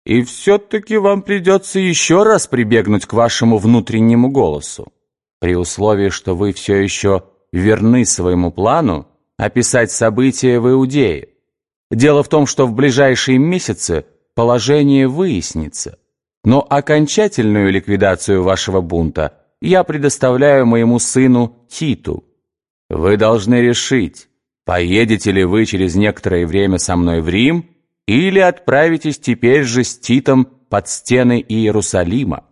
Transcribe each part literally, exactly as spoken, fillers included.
И все-таки вам придется еще раз прибегнуть к вашему внутреннему голосу, при условии, что вы все еще верны своему плану описать события в Иудее. Дело в том, что в ближайшие месяцы положение выяснится, но окончательную ликвидацию вашего бунта я предоставляю моему сыну Титу. Вы должны решить, поедете ли вы через некоторое время со мной в Рим или отправитесь теперь же с Титом под стены Иерусалима.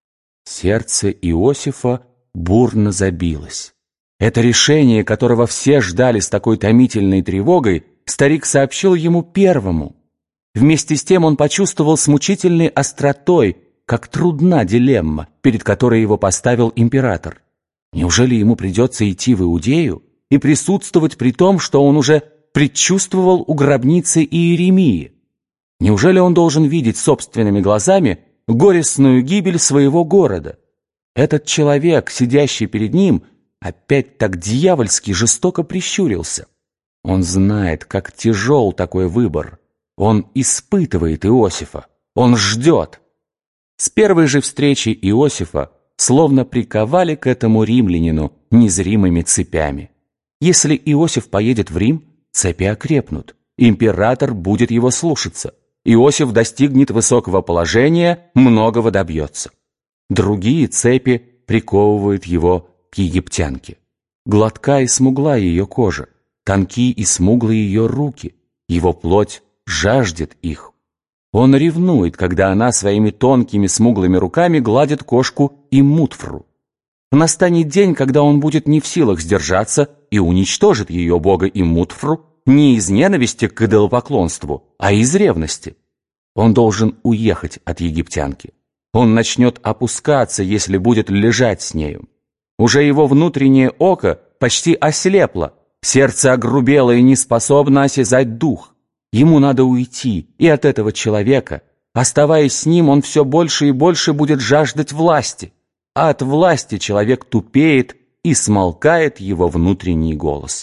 Сердце Иосифа бурно забилось. Это решение, которого все ждали с такой томительной тревогой, старик сообщил ему первому. Вместе с тем он почувствовал с мучительной остротой, как трудна дилемма, перед которой его поставил император. Неужели ему придется идти в Иудею и присутствовать при том, что он уже предчувствовал у гробницы Иеремии? Неужели он должен видеть собственными глазами горестную гибель своего города? Этот человек, сидящий перед ним, опять так дьявольски жестоко прищурился. Он знает, как тяжел такой выбор. Он испытывает Иосифа. Он ждет. С первой же встречи Иосифа словно приковали к этому римлянину незримыми цепями. Если Иосиф поедет в Рим, цепи окрепнут. Император будет его слушаться. Иосиф достигнет высокого положения, многого добьется. Другие цепи приковывают его к египтянке. Гладка и смугла ее кожа, тонки и смуглые ее руки. Его плоть жаждет их. Он ревнует, когда она своими тонкими смуглыми руками гладит кошку и мутфру. Настанет день, когда он будет не в силах сдержаться и уничтожит ее бога и мутфру не из ненависти к идолопоклонству, а из ревности. Он должен уехать от египтянки. Он начнет опускаться, если будет лежать с нею. Уже его внутреннее око почти ослепло, сердце огрубело и не способно осязать дух. Ему надо уйти и от этого человека. Оставаясь с ним, он все больше и больше будет жаждать власти. А от власти человек тупеет и смолкает его внутренний голос.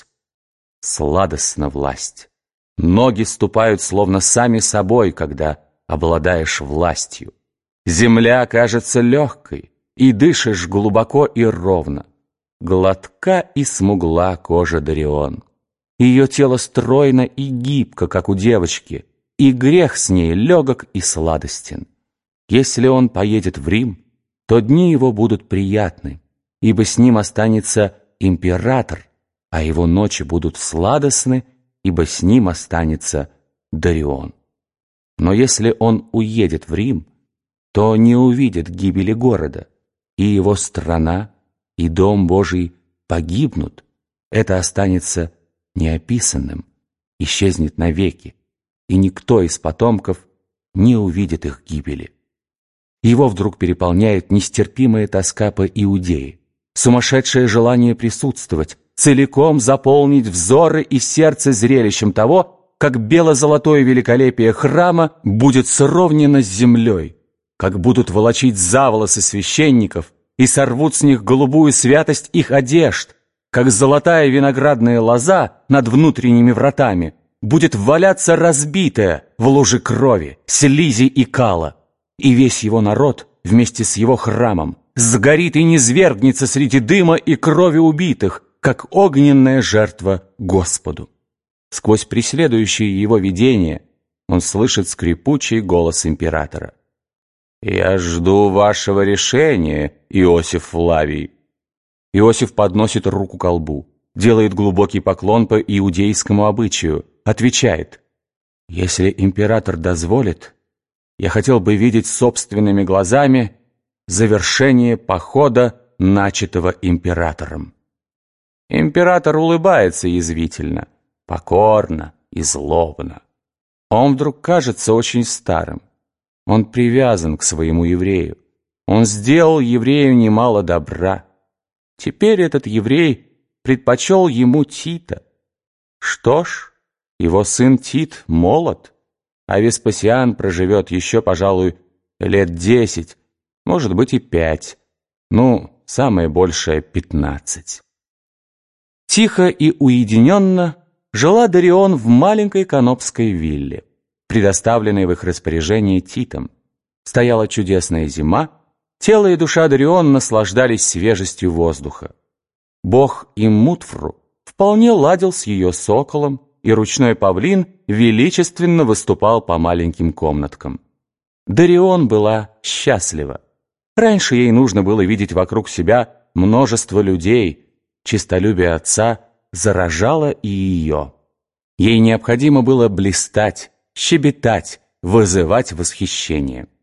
Сладостна власть. Ноги ступают словно сами собой, когда обладаешь властью. Земля кажется легкой, и дышишь глубоко и ровно. Гладка и смугла кожа Дарион. Ее тело стройно и гибко, как у девочки, и грех с ней легок и сладостен. Если он поедет в Рим, то дни его будут приятны, ибо с ним останется император, а его ночи будут сладостны, ибо с ним останется Дарион. Но если он уедет в Рим, то не увидит гибели города, и его страна, и Дом Божий погибнут. Это останется неописанным, исчезнет навеки, и никто из потомков не увидит их гибели. Его вдруг переполняет нестерпимая тоска по Иудее, сумасшедшее желание присутствовать, целиком заполнить взоры и сердце зрелищем того, как бело-золотое великолепие храма будет сровнено с землей, как будут волочить за волосы священников и сорвут с них голубую святость их одежд, как золотая виноградная лоза над внутренними вратами будет валяться разбитая в луже крови, слизи и кала, и весь его народ вместе с его храмом сгорит и низвергнется среди дыма и крови убитых, как огненная жертва Господу. Сквозь преследующие его видения он слышит скрипучий голос императора. «Я жду вашего решения, Иосиф Флавий». Иосиф подносит руку ко лбу, делает глубокий поклон по иудейскому обычаю, отвечает: «Если император дозволит, я хотел бы видеть собственными глазами завершение похода, начатого императором». Император улыбается язвительно, покорно и злобно. Он вдруг кажется очень старым. Он привязан к своему еврею. Он сделал еврею немало добра. Теперь этот еврей предпочел ему Тита. Что ж, его сын Тит молод, а Веспасиан проживет еще, пожалуй, лет десять, может быть и пять, ну, самое большее пятнадцать. Тихо и уединенно жила Дарион в маленькой канопской вилле. предоставленной в их распоряжение Титом. Стояла чудесная зима, тело и душа Дарион наслаждались свежестью воздуха. Бог Иммутфру вполне ладил с ее соколом, и ручной павлин величественно выступал по маленьким комнаткам. Дарион была счастлива. Раньше ей нужно было видеть вокруг себя множество людей. Честолюбие отца заражало и ее. Ей необходимо было блистать, щебетать, вызывать восхищение.